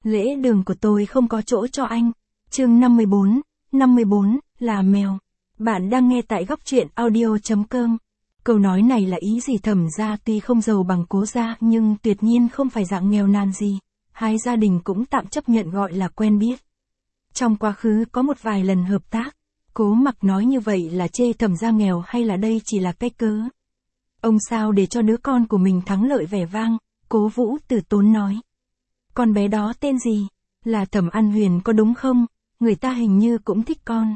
Lễ đường của tôi không có chỗ cho anh. Chương 54 là mèo. Bạn đang nghe tại góc truyện audio.com. Câu nói này là ý gì? Thẩm gia tuy không giàu bằng Cố gia nhưng tuyệt nhiên không phải dạng nghèo nàn gì. Hai gia đình cũng tạm chấp nhận gọi là quen biết. Trong quá khứ có một vài lần hợp tác. Cố Mặc nói như vậy là chê Thẩm gia nghèo hay là đây chỉ là cái cớ? Ông sao để cho đứa con của mình thắng lợi vẻ vang? Cố Vũ từ tốn nói. Con bé đó tên gì? Là Thẩm An Huyền có đúng không? Người ta hình như cũng thích con.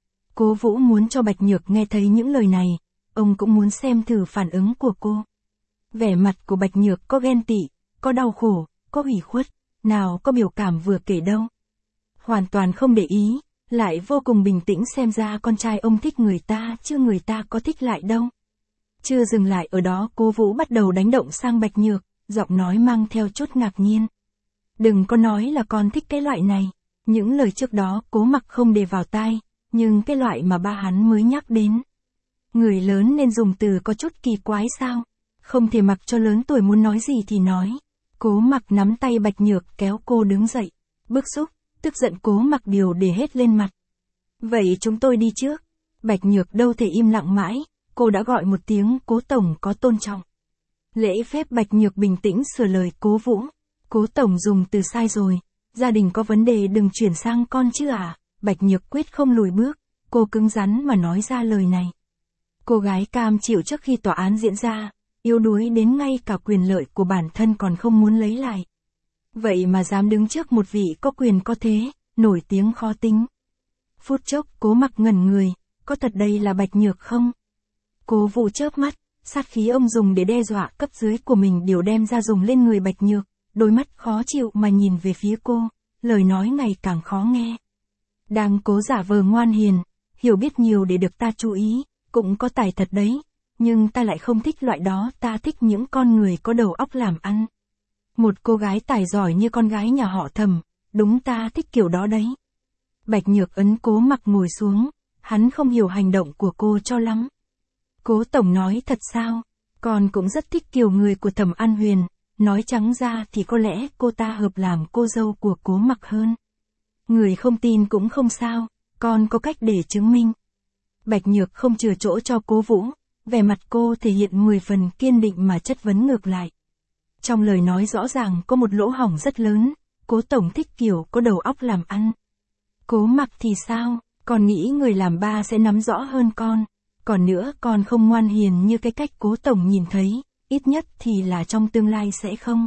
Cố Vũ muốn cho Bạch Nhược nghe thấy những lời này, ông cũng muốn xem thử phản ứng của cô. Vẻ mặt của Bạch Nhược có ghen tị, có đau khổ, có ủy khuất, nào có biểu cảm vừa kể đâu. Hoàn toàn không để ý, lại vô cùng bình tĩnh, xem ra con trai ông thích người ta chứ người ta có thích lại đâu. Chưa dừng lại ở đó, Cố Vũ bắt đầu đánh động sang Bạch Nhược, giọng nói mang theo chút ngạc nhiên. Đừng có nói là con thích cái loại này. Những lời trước đó Cố Mặc không để vào tai, nhưng cái loại mà ba hắn mới nhắc đến. Người lớn nên dùng từ có chút kỳ quái sao? Không thể mặc cho lớn tuổi muốn nói gì thì nói. Cố Mặc nắm tay Bạch Nhược kéo cô đứng dậy. Bức xúc, tức giận Cố Mặc điều để hết lên mặt. Vậy chúng tôi đi trước. Bạch Nhược đâu thể im lặng mãi, cô đã gọi một tiếng Cố Tổng có tôn trọng. Lễ phép. Bạch Nhược bình tĩnh sửa lời Cố Vũ. Cố Tổng dùng từ sai rồi, gia đình có vấn đề đừng chuyển sang con chứ à? Bạch Nhược quyết không lùi bước, cô cứng rắn mà nói ra lời này. Cô gái cam chịu trước khi tòa án diễn ra, yếu đuối đến ngay cả quyền lợi của bản thân còn không muốn lấy lại. Vậy mà dám đứng trước một vị có quyền có thế, nổi tiếng khó tính. Phút chốc Cố Mặc ngẩn người, có thật đây là Bạch Nhược không? Cố Vũ chớp mắt, sát khí ông dùng để đe dọa cấp dưới của mình đều đem ra dùng lên người Bạch Nhược. Đôi mắt khó chịu mà nhìn về phía cô, lời nói ngày càng khó nghe. Đang cố giả vờ ngoan hiền, hiểu biết nhiều để được ta chú ý, cũng có tài thật đấy, nhưng ta lại không thích loại đó, ta thích những con người có đầu óc làm ăn. Một cô gái tài giỏi như con gái nhà họ Thẩm, đúng ta thích kiểu đó đấy. Bạch Nhược ấn Cố Mặc ngồi xuống, hắn không hiểu hành động của cô cho lắm. Cố Tổng nói thật sao? Con cũng rất thích kiểu người của Thẩm An Huyền. Nói trắng ra thì có lẽ cô ta hợp làm cô dâu của Cố Mặc hơn. Người không tin cũng không sao, con có cách để chứng minh. Bạch Nhược không chừa chỗ cho Cố Vũ, vẻ mặt cô thể hiện 10 phần kiên định mà chất vấn ngược lại. Trong lời nói rõ ràng có một lỗ hổng rất lớn, Cố Tổng thích kiểu có đầu óc làm ăn. Cố Mặc thì sao, con nghĩ người làm ba sẽ nắm rõ hơn con. Còn nữa, con không ngoan hiền như cái cách Cố Tổng nhìn thấy. Ít nhất thì là trong tương lai sẽ không.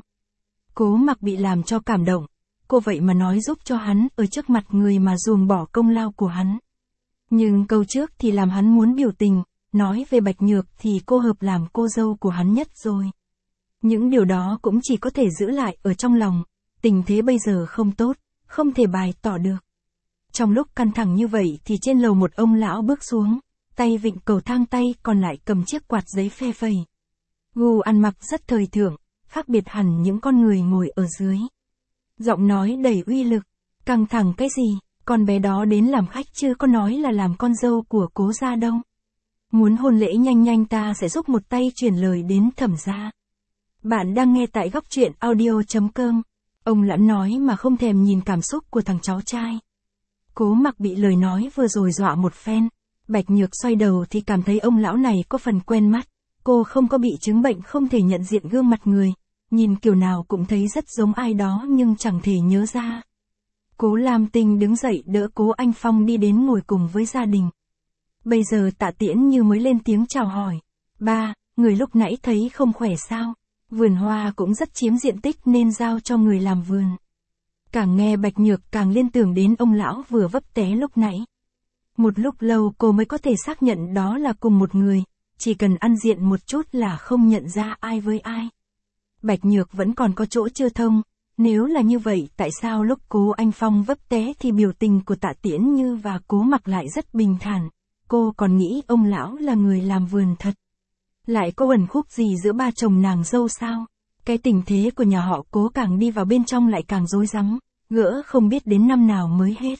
Cố Mặc bị làm cho cảm động, cô vậy mà nói giúp cho hắn ở trước mặt người mà ruồng bỏ công lao của hắn. Nhưng câu trước thì làm hắn muốn biểu tình, nói về Bạch Nhược thì cô hợp làm cô dâu của hắn nhất rồi. Những điều đó cũng chỉ có thể giữ lại ở trong lòng, tình thế bây giờ không tốt, không thể bày tỏ được. Trong lúc căng thẳng như vậy thì trên lầu một ông lão bước xuống, tay vịn cầu thang, tay còn lại cầm chiếc quạt giấy phe phẩy. Gu ăn mặc rất thời thượng, khác biệt hẳn những con người ngồi ở dưới. Giọng nói đầy uy lực, căng thẳng cái gì, con bé đó đến làm khách chứ có nói là làm con dâu của Cố gia đâu. Muốn hôn lễ nhanh nhanh ta sẽ giúp một tay chuyển lời đến Thẩm gia. Bạn đang nghe tại góc truyện audio.com. Ông Lãm nói mà không thèm nhìn cảm xúc của thằng cháu trai. Cố Mặc bị lời nói vừa rồi dọa một phen. Bạch Nhược xoay đầu thì cảm thấy ông lão này có phần quen mắt. Cô không có bị chứng bệnh không thể nhận diện gương mặt người, nhìn kiểu nào cũng thấy rất giống ai đó nhưng chẳng thể nhớ ra. Cố Lam Tinh đứng dậy đỡ Cố Anh Phong đi đến ngồi cùng với gia đình. Bây giờ Tạ Tiễn Như mới lên tiếng chào hỏi. Ba, người lúc nãy thấy không khỏe sao? Vườn hoa cũng rất chiếm diện tích nên giao cho người làm vườn. Càng nghe Bạch Nhược càng liên tưởng đến ông lão vừa vấp té lúc nãy. Một lúc lâu cô mới có thể xác nhận đó là cùng một người. Chỉ cần ăn diện một chút là không nhận ra ai với ai. Bạch Nhược vẫn còn có chỗ chưa thông, nếu là như vậy tại sao lúc Cố Anh Phong vấp té thì biểu tình của Tạ Tiễn Như và Cố Mặc lại rất bình thản, cô còn nghĩ ông lão là người làm vườn thật. Lại có uẩn khúc gì giữa ba chồng nàng dâu sao? Cái tình thế của nhà họ Cố càng đi vào bên trong lại càng rối rắm, gỡ không biết đến năm nào mới hết.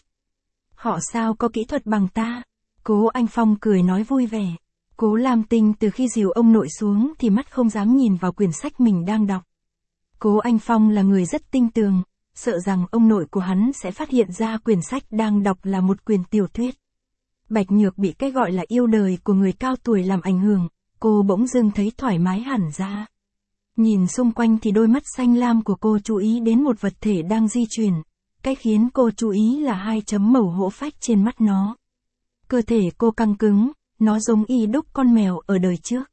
Họ sao có kỹ thuật bằng ta? Cố Anh Phong cười nói vui vẻ. Cố Lam Tinh từ khi dìu ông nội xuống thì mắt không dám nhìn vào quyển sách mình đang đọc. Cố Anh Phong là người rất tinh tường, sợ rằng ông nội của hắn sẽ phát hiện ra quyển sách đang đọc là một quyển tiểu thuyết. Bạch Nhược bị cái gọi là yêu đời của người cao tuổi làm ảnh hưởng, cô bỗng dưng thấy thoải mái hẳn ra. Nhìn xung quanh thì đôi mắt xanh lam của cô chú ý đến một vật thể đang di chuyển. Cái khiến cô chú ý là 2 chấm màu hổ phách trên mắt nó. Cơ thể cô căng cứng, nó giống y đúc con mèo ở đời trước.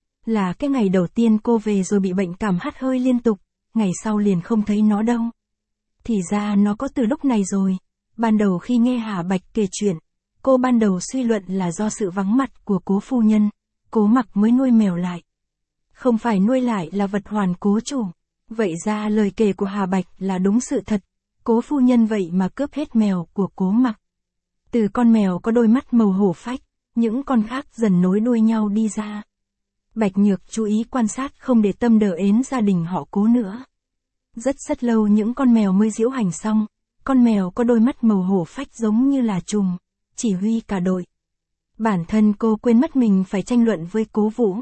Là cái ngày đầu tiên cô về rồi bị bệnh cảm hắt hơi liên tục, ngày sau liền không thấy nó đâu. Thì ra nó có từ lúc này rồi. Ban đầu khi nghe Hà Bạch kể chuyện, cô ban đầu suy luận là do sự vắng mặt của Cố phu nhân, Cố Mặc mới nuôi mèo lại. Không phải nuôi lại là vật hoàn cố chủ. Vậy ra lời kể của Hà Bạch là đúng sự thật. Cố phu nhân vậy mà cướp hết mèo của Cố Mặc. Từ con mèo có đôi mắt màu hổ phách, những con khác dần nối đuôi nhau đi ra. Bạch Nhược chú ý quan sát không để tâm đờ ến gia đình họ Cố nữa. Rất lâu những con mèo mới diễu hành xong, con mèo có đôi mắt màu hổ phách giống như là trùng, chỉ huy cả đội. Bản thân cô quên mất mình phải tranh luận với Cố Vũ.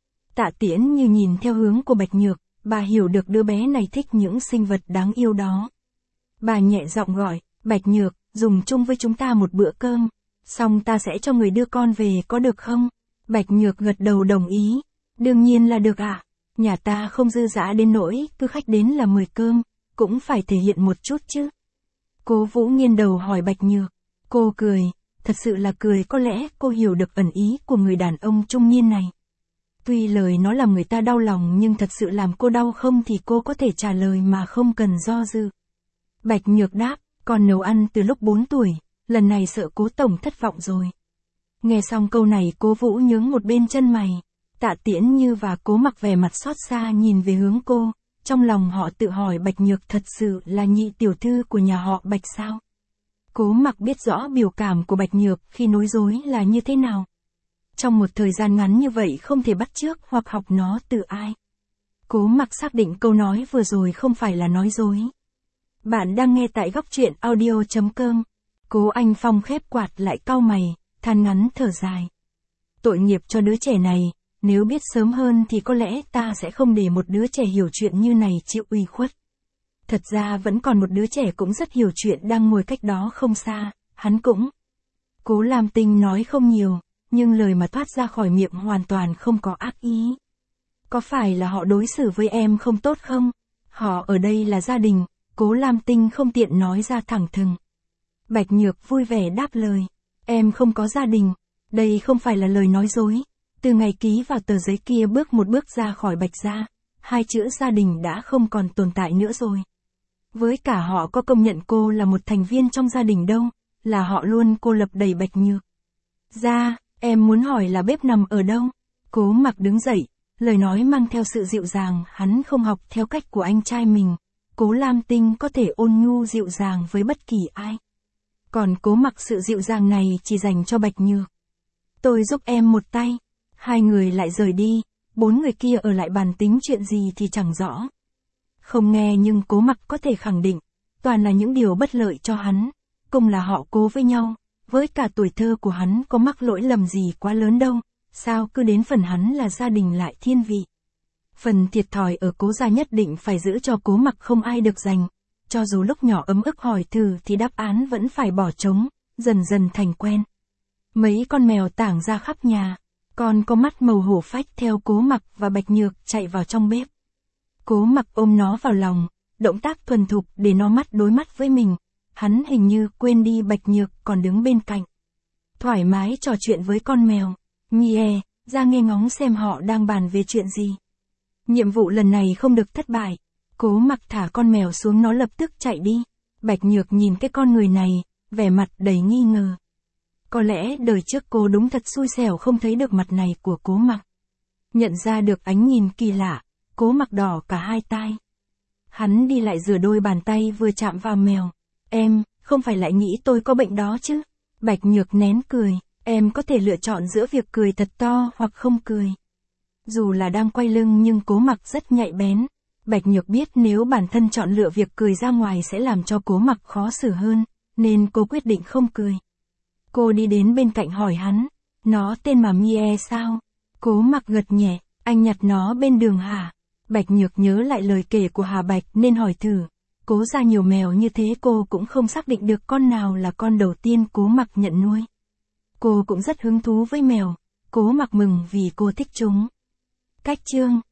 Tạ Tiễn Như nhìn theo hướng của Bạch Nhược, bà hiểu được đứa bé này thích những sinh vật đáng yêu đó. Bà nhẹ giọng gọi, Bạch Nhược, dùng chung với chúng ta một bữa cơm, xong ta sẽ cho người đưa con về có được không? Bạch Nhược gật đầu đồng ý, đương nhiên là được ạ. Nhà ta không dư dả đến nỗi cứ khách đến là mời cơm, cũng phải thể hiện một chút chứ. Cố Vũ nghiêng đầu hỏi Bạch Nhược, cô cười, thật sự là cười, có lẽ cô hiểu được ẩn ý của người đàn ông trung niên này. Tuy lời nó làm người ta đau lòng nhưng thật sự làm cô đau không thì cô có thể trả lời mà không cần do dự. Bạch Nhược đáp, con nấu ăn từ lúc 4 tuổi, lần này sợ Cố tổng thất vọng rồi. Nghe xong câu này Cố Vũ nhướng một bên chân mày. Tạ Tiễn Như và Cố Mặc vẻ mặt xót xa nhìn về hướng cô, trong lòng họ tự hỏi Bạch Nhược thật sự là nhị tiểu thư của nhà họ Bạch sao? Cố Mặc biết rõ biểu cảm của Bạch Nhược khi nói dối là như thế nào. Trong một thời gian ngắn như vậy không thể bắt chước hoặc học nó từ ai. Cố Mặc xác định câu nói vừa rồi không phải là nói dối. Bạn đang nghe tại góc truyện audio.com. Cố Anh Phong khép quạt lại cau mày, than ngắn thở dài. Tội nghiệp cho đứa trẻ này, nếu biết sớm hơn thì có lẽ ta sẽ không để một đứa trẻ hiểu chuyện như này chịu ủy khuất. Thật ra vẫn còn một đứa trẻ cũng rất hiểu chuyện đang ngồi cách đó không xa, hắn cũng. Cố Lam Tinh nói không nhiều, nhưng lời mà thoát ra khỏi miệng hoàn toàn không có ác ý. Có phải là họ đối xử với em không tốt không? Họ ở đây là gia đình, Cố Lam Tinh không tiện nói ra thẳng thừng. Bạch Nhược vui vẻ đáp lời, em không có gia đình, đây không phải là lời nói dối. Từ ngày ký vào tờ giấy kia bước một bước ra khỏi Bạch gia, 2 chữ gia đình đã không còn tồn tại nữa rồi. Với cả họ có công nhận cô là một thành viên trong gia đình đâu, là họ luôn cô lập đẩy Bạch Nhược ra. Em muốn hỏi là bếp nằm ở đâu? Cố Mặc đứng dậy, lời nói mang theo sự dịu dàng, hắn không học theo cách của anh trai mình. Cố Lam Tinh có thể ôn nhu dịu dàng với bất kỳ ai. Còn Cố Mặc sự dịu dàng này chỉ dành cho Bạch Nhược. Tôi giúp em một tay. 2 người lại rời đi, 4 người kia ở lại bàn tính chuyện gì thì chẳng rõ. Không nghe nhưng Cố Mặc có thể khẳng định, toàn là những điều bất lợi cho hắn. Cùng là họ Cố với nhau, với cả tuổi thơ của hắn có mắc lỗi lầm gì quá lớn đâu, sao cứ đến phần hắn là gia đình lại thiên vị. Phần thiệt thòi ở Cố gia nhất định phải giữ cho Cố Mặc không ai được giành. Cho dù lúc nhỏ ấm ức hỏi thử thì đáp án vẫn phải bỏ trống, dần dần thành quen. Mấy con mèo tản ra khắp nhà. Con có mắt màu hổ phách theo Cố Mặc và Bạch Nhược chạy vào trong bếp. Cố Mặc ôm nó vào lòng, động tác thuần thục để nó mắt đối mắt với mình. Hắn hình như quên đi Bạch Nhược còn đứng bên cạnh. Thoải mái trò chuyện với con mèo. Mie, ra nghe ngóng xem họ đang bàn về chuyện gì. Nhiệm vụ lần này không được thất bại. Cố Mặc thả con mèo xuống, nó lập tức chạy đi. Bạch Nhược nhìn cái con người này, vẻ mặt đầy nghi ngờ. Có lẽ đời trước cô đúng thật xui xẻo không thấy được mặt này của Cố Mặc. Nhận ra được ánh nhìn kỳ lạ, Cố Mặc đỏ cả hai tai. Hắn đi lại rửa đôi bàn tay vừa chạm vào mèo. Em, không phải lại nghĩ tôi có bệnh đó chứ? Bạch Nhược nén cười, em có thể lựa chọn giữa việc cười thật to hoặc không cười. Dù là đang quay lưng nhưng Cố Mặc rất nhạy bén. Bạch Nhược biết nếu bản thân chọn lựa việc cười ra ngoài sẽ làm cho Cố Mặc khó xử hơn, nên cô quyết định không cười. Cô đi đến bên cạnh hỏi hắn, nó tên mà Mie sao? Cố Mặc gật nhẹ, anh nhặt nó bên đường hả? Bạch Nhược nhớ lại lời kể của Hà Bạch nên hỏi thử, Cố ra nhiều mèo như thế cô cũng không xác định được con nào là con đầu tiên Cố Mặc nhận nuôi. Cô cũng rất hứng thú với mèo, Cố Mặc mừng vì cô thích chúng. Cách chương